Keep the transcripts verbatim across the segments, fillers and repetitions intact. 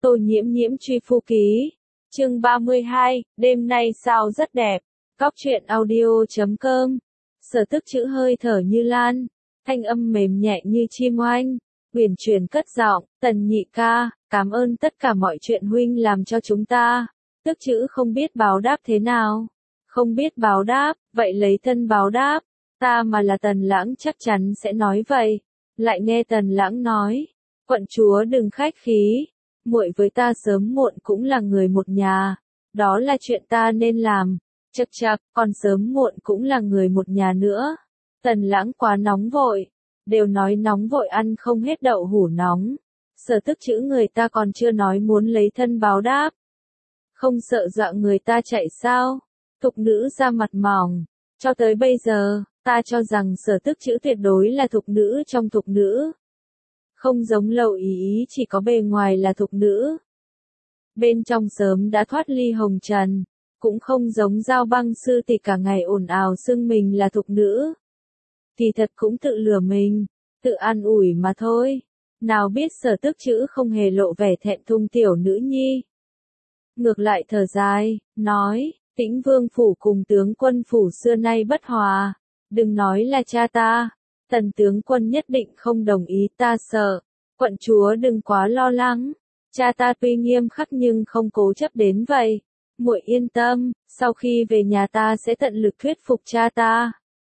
Tô Nhiễm Nhiễm truy phu ký. Chương ba mươi hai, đêm nay sao rất đẹp. Cóc truyện audio chấm com. Sở Tức chữ hơi thở như lan, thanh âm mềm nhẹ như chim oanh, uyển chuyển cất giọng, "Tần nhị ca, cảm ơn tất cả mọi chuyện huynh làm cho chúng ta." Tức chữ không biết báo đáp thế nào. Không biết báo đáp, vậy lấy thân báo đáp. Ta mà là Tần Lãng chắc chắn sẽ nói vậy. Lại nghe Tần Lãng nói, "Quận chúa đừng khách khí, muội với ta sớm muộn cũng là người một nhà, đó là chuyện ta nên làm." Chậc chậc, còn sớm muộn cũng là người một nhà nữa. Tần Lãng quá nóng vội, đều nói nóng vội ăn không hết đậu hũ nóng. Sở Tức chữ người ta còn chưa nói muốn lấy thân báo đáp. Không sợ dọa người ta chạy sao? Thục nữ ra mặt mỏng. Cho tới bây giờ, ta cho rằng Sở Tức chữ tuyệt đối là thục nữ trong thục nữ. Không giống Lầu Ý Ý chỉ có bề ngoài là thục nữ. Bên trong sớm đã thoát ly hồng trần. Cũng không giống Giao Băng sư tỷ cả ngày ồn ào xưng mình là thục nữ. Thì thật cũng tự lừa mình, tự an ủi mà thôi. Nào biết Sở Tức chữ không hề lộ vẻ thẹn thùng tiểu nữ nhi. Ngược lại thở dài, nói, Tĩnh Vương phủ cùng tướng quân phủ xưa nay bất hòa. Đừng nói là cha ta, Tần tướng quân nhất định không đồng ý, ta sợ. Quận chúa đừng quá lo lắng. Cha ta tuy nghiêm khắc nhưng không cố chấp đến vậy. Muội yên tâm, sau khi về nhà ta sẽ tận lực thuyết phục cha ta.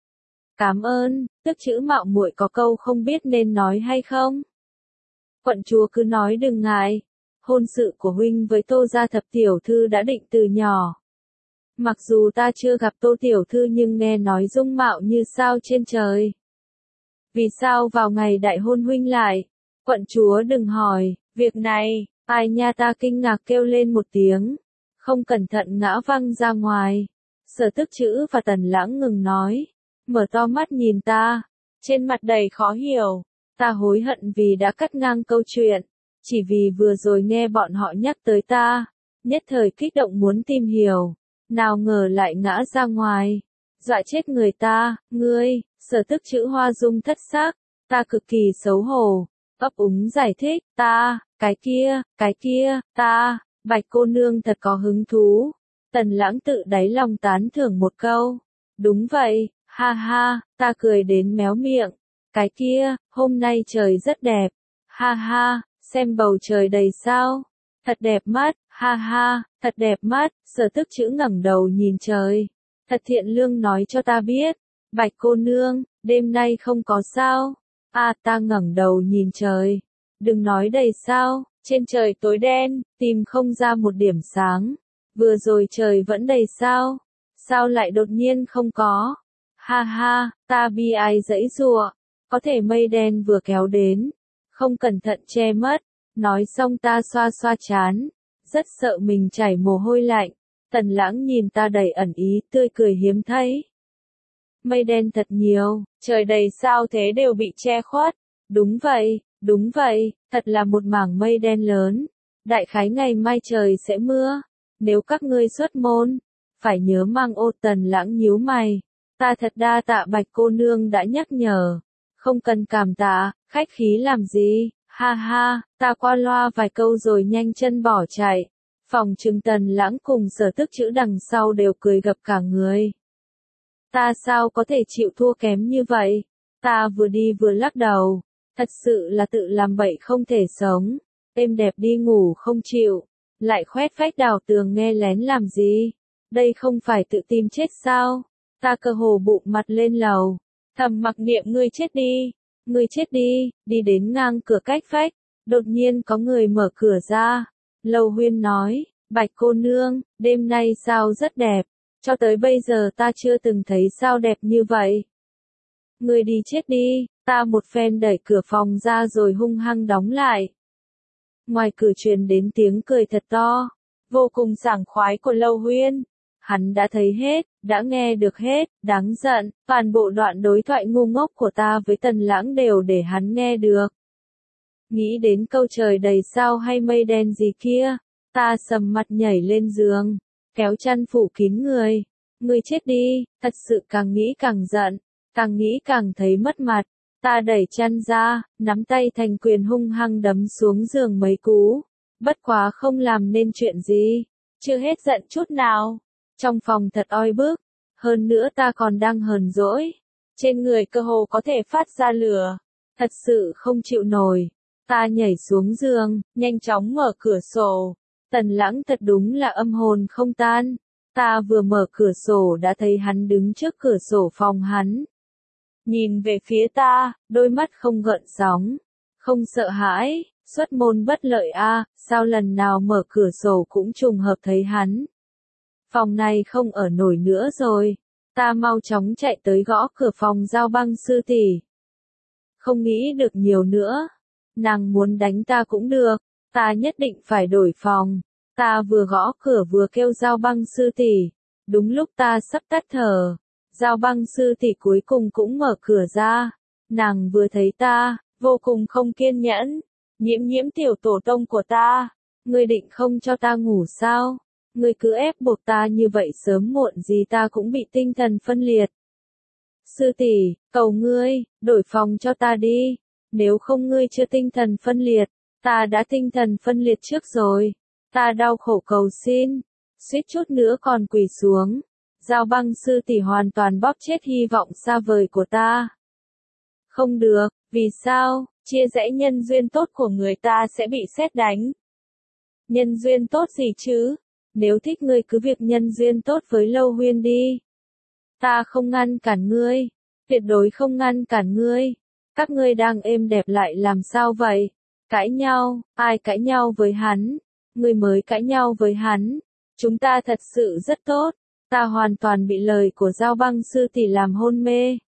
Cảm ơn. Tức chữ mạo muội có câu không biết nên nói hay không? Quận chúa cứ nói đừng ngại. Hôn sự của huynh với Tô gia thập tiểu thư đã định từ nhỏ. Mặc dù ta chưa gặp Tô tiểu thư nhưng nghe nói dung mạo như sao trên trời. Vì sao vào ngày đại hôn huynh lại? Quận chúa đừng hỏi, việc này, ai nha, ta kinh ngạc kêu lên một tiếng. Không cẩn thận ngã văng ra ngoài. Sở Tức chữ và Tần Lãng ngừng nói. Mở to mắt nhìn ta. Trên mặt đầy khó hiểu. Ta hối hận vì đã cắt ngang câu chuyện. Chỉ vì vừa rồi nghe bọn họ nhắc tới ta. Nhất thời kích động muốn tìm hiểu. Nào ngờ lại ngã ra ngoài. Dọa chết người ta. Ngươi, Sở Tức chữ hoa dung thất sắc. Ta cực kỳ xấu hổ. Ấp úng giải thích. Ta, cái kia, cái kia, ta. Bạch cô nương thật có hứng thú. Tần Lãng tự đáy lòng tán thưởng một câu. Đúng vậy, ha ha, ta cười đến méo miệng. Cái kia, hôm nay trời rất đẹp. Ha ha, xem bầu trời đầy sao. Thật đẹp mắt, ha ha, thật đẹp mắt. Sở Tức chữ ngẩng đầu nhìn trời. Thật thiện lương nói cho ta biết. Bạch cô nương, đêm nay không có sao. À, ta ngẩng đầu nhìn trời. Đừng nói đầy sao. Trên trời tối đen, tìm không ra một điểm sáng. Vừa rồi trời vẫn đầy sao. Sao lại đột nhiên không có? Ha ha, ta bi ai dãy giụa. Có thể mây đen vừa kéo đến. Không cẩn thận che mất. Nói xong ta xoa xoa trán. Rất sợ mình chảy mồ hôi lạnh. Tần Lãng nhìn ta đầy ẩn ý, tươi cười hiếm thấy. Mây đen thật nhiều, trời đầy sao thế đều bị che khuất. Đúng vậy. Đúng vậy, thật là một mảng mây đen lớn. Đại khái ngày mai trời sẽ mưa. Nếu các ngươi xuất môn, phải nhớ mang ô. Tần Lãng nhíu mày. Ta thật đa tạ Bạch cô nương đã nhắc nhở. Không cần cảm tạ, khách khí làm gì. Ha ha, ta qua loa vài câu rồi nhanh chân bỏ chạy. Phòng trừng Tần Lãng cùng Sở Tức chữ đằng sau đều cười gập cả người. Ta sao có thể chịu thua kém như vậy? Ta vừa đi vừa lắc đầu. Thật sự là tự làm bậy không thể sống. Êm đẹp đi ngủ không chịu. Lại khoét vách đào tường nghe lén làm gì? Đây không phải tự tìm chết sao? Ta cơ hồ bụng mặt lên lầu. Thầm mặc niệm ngươi chết đi. Ngươi chết đi. Đi đến ngang cửa cách vách. Đột nhiên có người mở cửa ra. Lầu Huyên nói. Bạch cô nương, đêm nay sao rất đẹp. Cho tới bây giờ ta chưa từng thấy sao đẹp như vậy. Ngươi đi chết đi. Ta một phen đẩy cửa phòng ra rồi hung hăng đóng lại. Ngoài cửa truyền đến tiếng cười thật to, vô cùng sảng khoái của Lâu Huyên. Hắn đã thấy hết, đã nghe được hết, đáng giận, toàn bộ đoạn đối thoại ngu ngốc của ta với Tần Lãng đều để hắn nghe được. Nghĩ đến câu trời đầy sao hay mây đen gì kia, ta sầm mặt nhảy lên giường, kéo chăn phủ kín người. Ngươi chết đi, thật sự càng nghĩ càng giận, càng nghĩ càng thấy mất mặt. Ta đẩy chăn ra, nắm tay thành quyền hung hăng đấm xuống giường mấy cú. Bất quá không làm nên chuyện gì. Chưa hết giận chút nào. Trong phòng thật oi bức. Hơn nữa ta còn đang hờn dỗi. Trên người cơ hồ có thể phát ra lửa. Thật sự không chịu nổi. Ta nhảy xuống giường, nhanh chóng mở cửa sổ. Tần Lãng thật đúng là âm hồn không tan. Ta vừa mở cửa sổ đã thấy hắn đứng trước cửa sổ phòng hắn. Nhìn về phía ta, đôi mắt không gợn sóng. Không sợ hãi, xuất môn bất lợi a, à, sao lần nào mở cửa sổ cũng trùng hợp thấy hắn. Phòng này không ở nổi nữa rồi. Ta mau chóng chạy tới gõ cửa phòng Giao Băng sư tỷ. Không nghĩ được nhiều nữa. Nàng muốn đánh ta cũng được. Ta nhất định phải đổi phòng. Ta vừa gõ cửa vừa kêu Giao Băng sư tỷ. Đúng lúc ta sắp tắt thở. Giao Băng sư tỷ cuối cùng cũng mở cửa ra. Nàng vừa thấy ta, vô cùng không kiên nhẫn. Nhiễm nhiễm tiểu tổ tông của ta. Ngươi định không cho ta ngủ sao? Ngươi cứ ép buộc ta như vậy sớm muộn gì ta cũng bị tinh thần phân liệt. Sư tỷ, cầu ngươi, đổi phòng cho ta đi. Nếu không ngươi chưa tinh thần phân liệt, ta đã tinh thần phân liệt trước rồi. Ta đau khổ cầu xin, suýt chút nữa còn quỳ xuống. Giao Băng sư tỷ hoàn toàn bóp chết hy vọng xa vời của ta. Không được, vì sao, chia rẽ nhân duyên tốt của người ta sẽ bị sét đánh. Nhân duyên tốt gì chứ? Nếu thích ngươi cứ việc nhân duyên tốt với Lâu Huyên đi. Ta không ngăn cản ngươi, tuyệt đối không ngăn cản ngươi. Các ngươi đang êm đẹp lại làm sao vậy? Cãi nhau, ai cãi nhau với hắn? Ngươi mới cãi nhau với hắn. Chúng ta thật sự rất tốt. Ta hoàn toàn bị lời của Giao Băng sư tỷ làm hôn mê.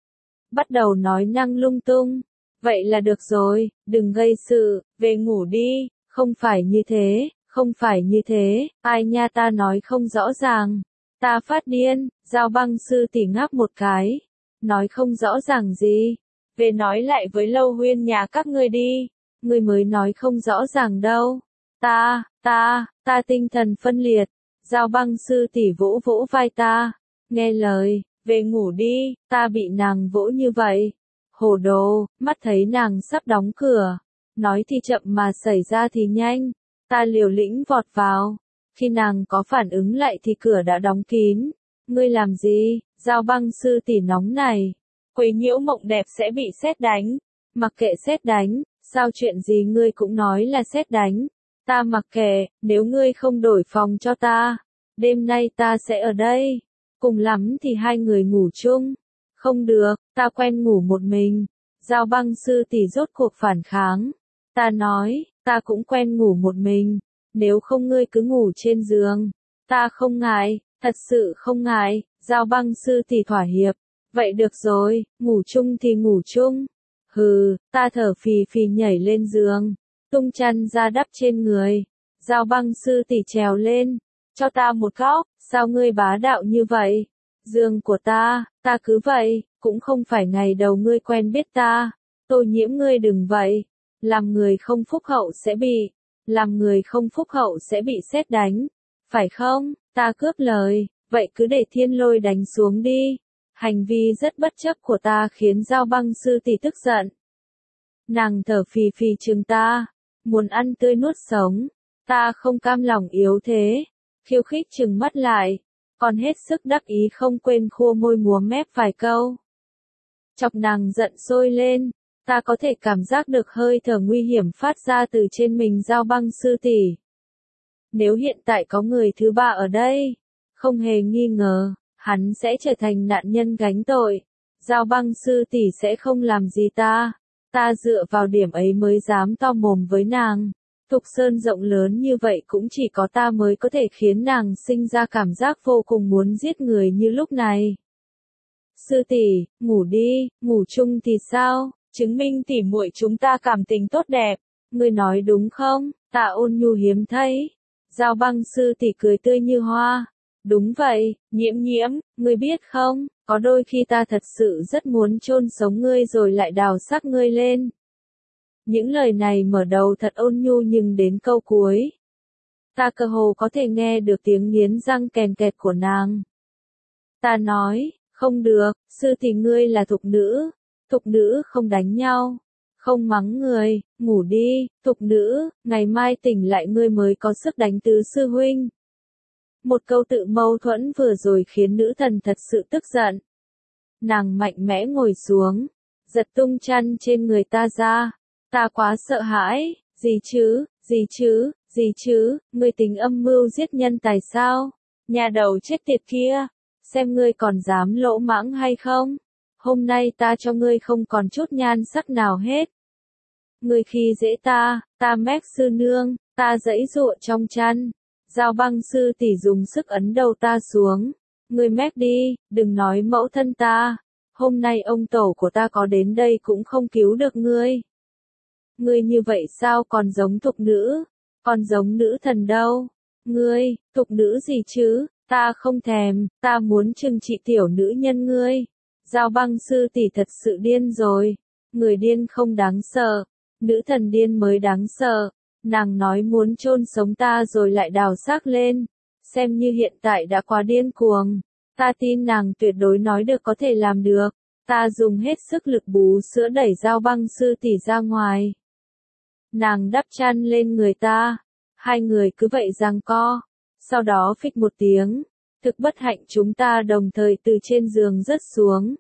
Bắt đầu nói năng lung tung. Vậy là được rồi, đừng gây sự, về ngủ đi, không phải như thế, không phải như thế, ai nha ta nói không rõ ràng. Ta phát điên, Giao Băng sư tỷ ngáp một cái. Nói không rõ ràng gì. Về nói lại với Lâu Huyên nhà các ngươi đi. Ngươi mới nói không rõ ràng đâu. Ta, ta, ta tinh thần phân liệt. Giao Băng sư tỷ vỗ vỗ vai ta. Nghe lời, về ngủ đi, ta bị nàng vỗ như vậy. Hồ đồ, mắt thấy nàng sắp đóng cửa. Nói thì chậm mà xảy ra thì nhanh. Ta liều lĩnh vọt vào. Khi nàng có phản ứng lại thì cửa đã đóng kín. Ngươi làm gì? Giao Băng sư tỷ nóng này. Quấy nhiễu mộng đẹp sẽ bị sét đánh. Mặc kệ sét đánh, sao chuyện gì ngươi cũng nói là sét đánh. Ta mặc kệ, nếu ngươi không đổi phòng cho ta, đêm nay ta sẽ ở đây. Cùng lắm thì hai người ngủ chung. Không được, ta quen ngủ một mình. Giao Băng sư tỷ rốt cuộc phản kháng. Ta nói, ta cũng quen ngủ một mình. Nếu không ngươi cứ ngủ trên giường. Ta không ngại, thật sự không ngại. Giao Băng sư tỷ thỏa hiệp. Vậy được rồi, ngủ chung thì ngủ chung. Hừ, ta thở phì phì nhảy lên giường. Tung chăn ra đắp trên người. Giao Băng sư tỷ trèo lên. Cho ta một góc, sao ngươi bá đạo như vậy? Giường của ta, ta cứ vậy, cũng không phải ngày đầu ngươi quen biết ta. Tô Nhiễm ngươi đừng vậy. Làm người không phúc hậu sẽ bị. Làm người không phúc hậu sẽ bị sét đánh. Phải không? Ta cướp lời. Vậy cứ để thiên lôi đánh xuống đi. Hành vi rất bất chấp của ta khiến Giao Băng sư tỷ tức giận. Nàng thở phì phì chừng ta. Muốn ăn tươi nuốt sống. Ta không cam lòng yếu thế. Khiêu khích chừng mắt lại. Còn hết sức đắc ý không quên khua môi múa mép vài câu. Chọc nàng giận sôi lên. Ta có thể cảm giác được hơi thở nguy hiểm phát ra từ trên mình Giao Băng sư tỷ. Nếu hiện tại có người thứ ba ở đây, không hề nghi ngờ, hắn sẽ trở thành nạn nhân gánh tội. Giao Băng sư tỷ sẽ không làm gì ta. Ta dựa vào điểm ấy mới dám to mồm với nàng. Thục Sơn rộng lớn như vậy cũng chỉ có ta mới có thể khiến nàng sinh ra cảm giác vô cùng muốn giết người như lúc này. Sư tỷ, ngủ đi, ngủ chung thì sao? Chứng minh tỉ muội chúng ta cảm tình tốt đẹp. Ngươi nói đúng không? Tạ Ôn Nhu hiếm thấy. Giao Băng sư tỷ cười tươi như hoa. Đúng vậy, Nhiễm Nhiễm, ngươi biết không, có đôi khi ta thật sự rất muốn chôn sống ngươi rồi lại đào xác ngươi lên. Những lời này mở đầu thật ôn nhu nhưng đến câu cuối. Ta cơ hồ có thể nghe được tiếng nghiến răng kèn kẹt của nàng. Ta nói, không được, sư tỷ ngươi là thục nữ. Thục nữ không đánh nhau. không mắng người, ngủ đi, tục nữ, ngày mai tỉnh lại ngươi mới có sức đánh tứ sư huynh. Một câu tự mâu thuẫn vừa rồi khiến nữ thần thật sự tức giận. Nàng mạnh mẽ ngồi xuống, giật tung chăn trên người ta ra. Ta quá sợ hãi, gì chứ, gì chứ, gì chứ, ngươi tính âm mưu giết nhân tài sao? Nhà đầu chết tiệt kia, xem ngươi còn dám lỗ mãng hay không? Hôm nay ta cho ngươi không còn chút nhan sắc nào hết. Ngươi khi dễ ta, ta mép sư nương, ta giãy giụa trong chăn. Giao Băng sư tỷ dùng sức ấn đầu ta xuống. Ngươi mép đi, đừng nói mẫu thân ta. Hôm nay ông tổ của ta có đến đây cũng không cứu được ngươi. Ngươi như vậy sao còn giống tục nữ, còn giống nữ thần đâu. Ngươi, tục nữ gì chứ, ta không thèm, ta muốn trừng trị tiểu nữ nhân ngươi. Giao Băng sư tỷ thật sự điên rồi. Người điên không đáng sợ, nữ thần điên mới đáng sợ. Nàng nói muốn chôn sống ta rồi lại đào xác lên. Xem như hiện tại đã quá điên cuồng. Ta tin nàng tuyệt đối nói được có thể làm được. Ta dùng hết sức lực bú sữa đẩy Giao Băng sư tỷ ra ngoài. Nàng đắp chăn lên người ta. Hai người cứ vậy giằng co. Sau đó phịch một tiếng. Thực bất hạnh chúng ta đồng thời từ trên giường rớt xuống.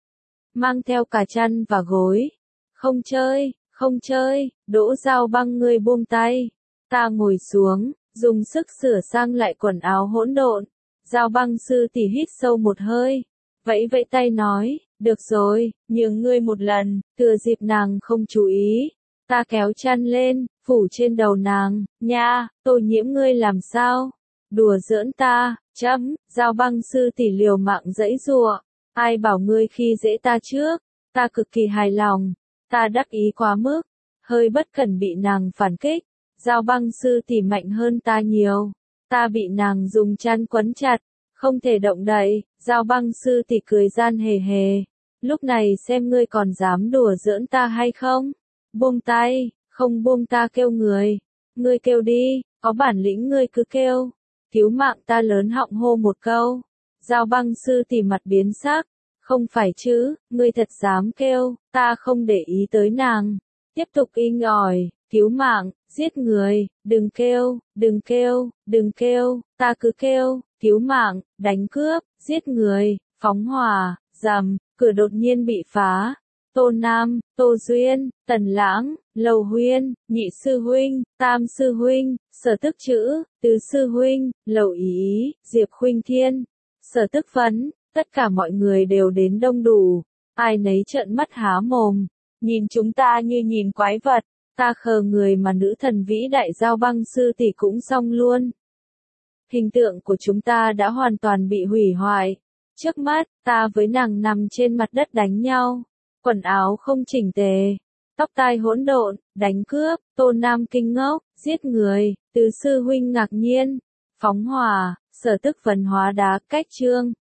Mang theo cả chăn và gối. Không chơi, không chơi, Đỗ Giao Băng ngươi buông tay. Ta ngồi xuống, dùng sức sửa sang lại quần áo hỗn độn. Giao Băng sư tỷ hít sâu một hơi. Vẫy vẫy tay nói, được rồi, nhường ngươi một lần, thừa dịp nàng không chú ý. Ta kéo chăn lên, phủ trên đầu nàng, nha, Tô Nhiễm ngươi làm sao? Đùa giỡn ta, chấm, Giao Băng sư tỷ liều mạng giãy giụa. Ai bảo ngươi khi dễ ta trước? Ta cực kỳ hài lòng. Ta đắc ý quá mức, hơi bất cẩn bị nàng phản kích. Giao Băng sư tỷ mạnh hơn ta nhiều. Ta bị nàng dùng chăn quấn chặt, không thể động đậy. Giao Băng sư tỷ cười gian hề hề. Lúc này xem ngươi còn dám đùa giỡn ta hay không? Buông tay, không buông ta kêu người. Ngươi kêu đi, có bản lĩnh ngươi cứ kêu. Cứu mạng ta lớn họng hô một câu. Giao Băng sư tỷ mặt biến sắc. Không phải chứ, ngươi thật dám kêu, ta không để ý tới nàng. Tiếp tục inh ỏi, cứu mạng, giết người, đừng kêu, đừng kêu, đừng kêu, ta cứ kêu, cứu mạng, đánh cướp, giết người, phóng hỏa, rầm, cửa đột nhiên bị phá. Tô Nam, Tô Duyên, Tần Lãng, Lầu Huyên, Nhị sư huynh, Tam sư huynh, Sở Tức Chữ, Tứ sư huynh, Lầu Ý, Diệp Khuynh Thiên, Sở Tức Phấn. Tất cả mọi người đều đến đông đủ, ai nấy trợn mắt há mồm, nhìn chúng ta như nhìn quái vật, ta khờ người mà nữ thần vĩ đại Giao Băng sư tỷ cũng xong luôn. Hình tượng của chúng ta đã hoàn toàn bị hủy hoại. Trước mắt, ta với nàng nằm trên mặt đất đánh nhau, quần áo không chỉnh tề, tóc tai hỗn độn, đánh cướp, Tô Nam kinh ngốc, giết người, Tứ sư huynh ngạc nhiên, phóng hỏa, Sở Tức Phấn hóa đá, cách trương.